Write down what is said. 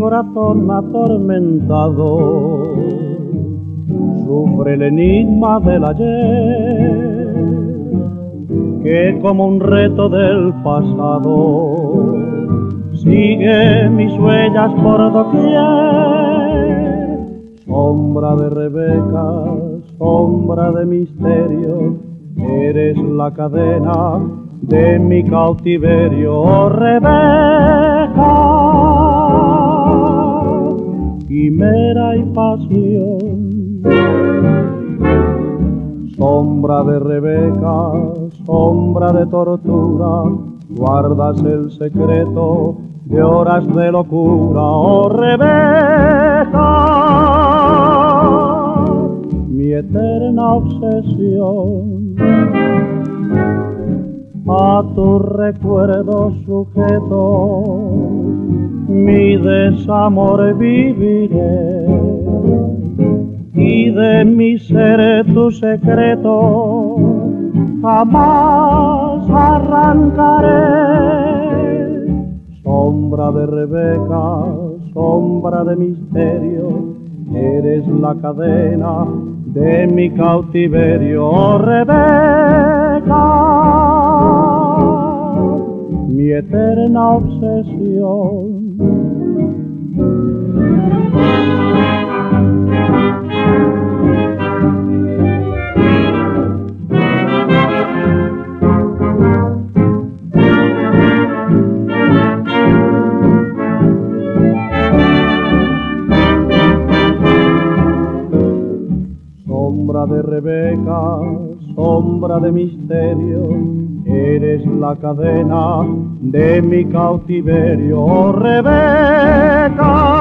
corazón atormentado sufre el enigma del ayer, que como un reto del pasado sigue mis huellas por doquier. Sombra de Rebeca, sombra de misterio, eres la cadena de mi cautiverio, oh Rebeca, quimera y pasión. Sombra de Rebeca, sombra de tortura, guardas el secreto de horas de locura, oh Rebeca, mi eterna obsesión. A tu recuerdo sujeto, mi desamor viviré, y de mi ser tu secreto jamás arrancaré. Sombra de Rebeca, sombra de misterio, eres la cadena de mi cautiverio, oh Rebeca, mi eterna obsesión. Sombra de Rebeca, sombra de misterio, eres la cadena de mi cautiverio, oh Rebeca.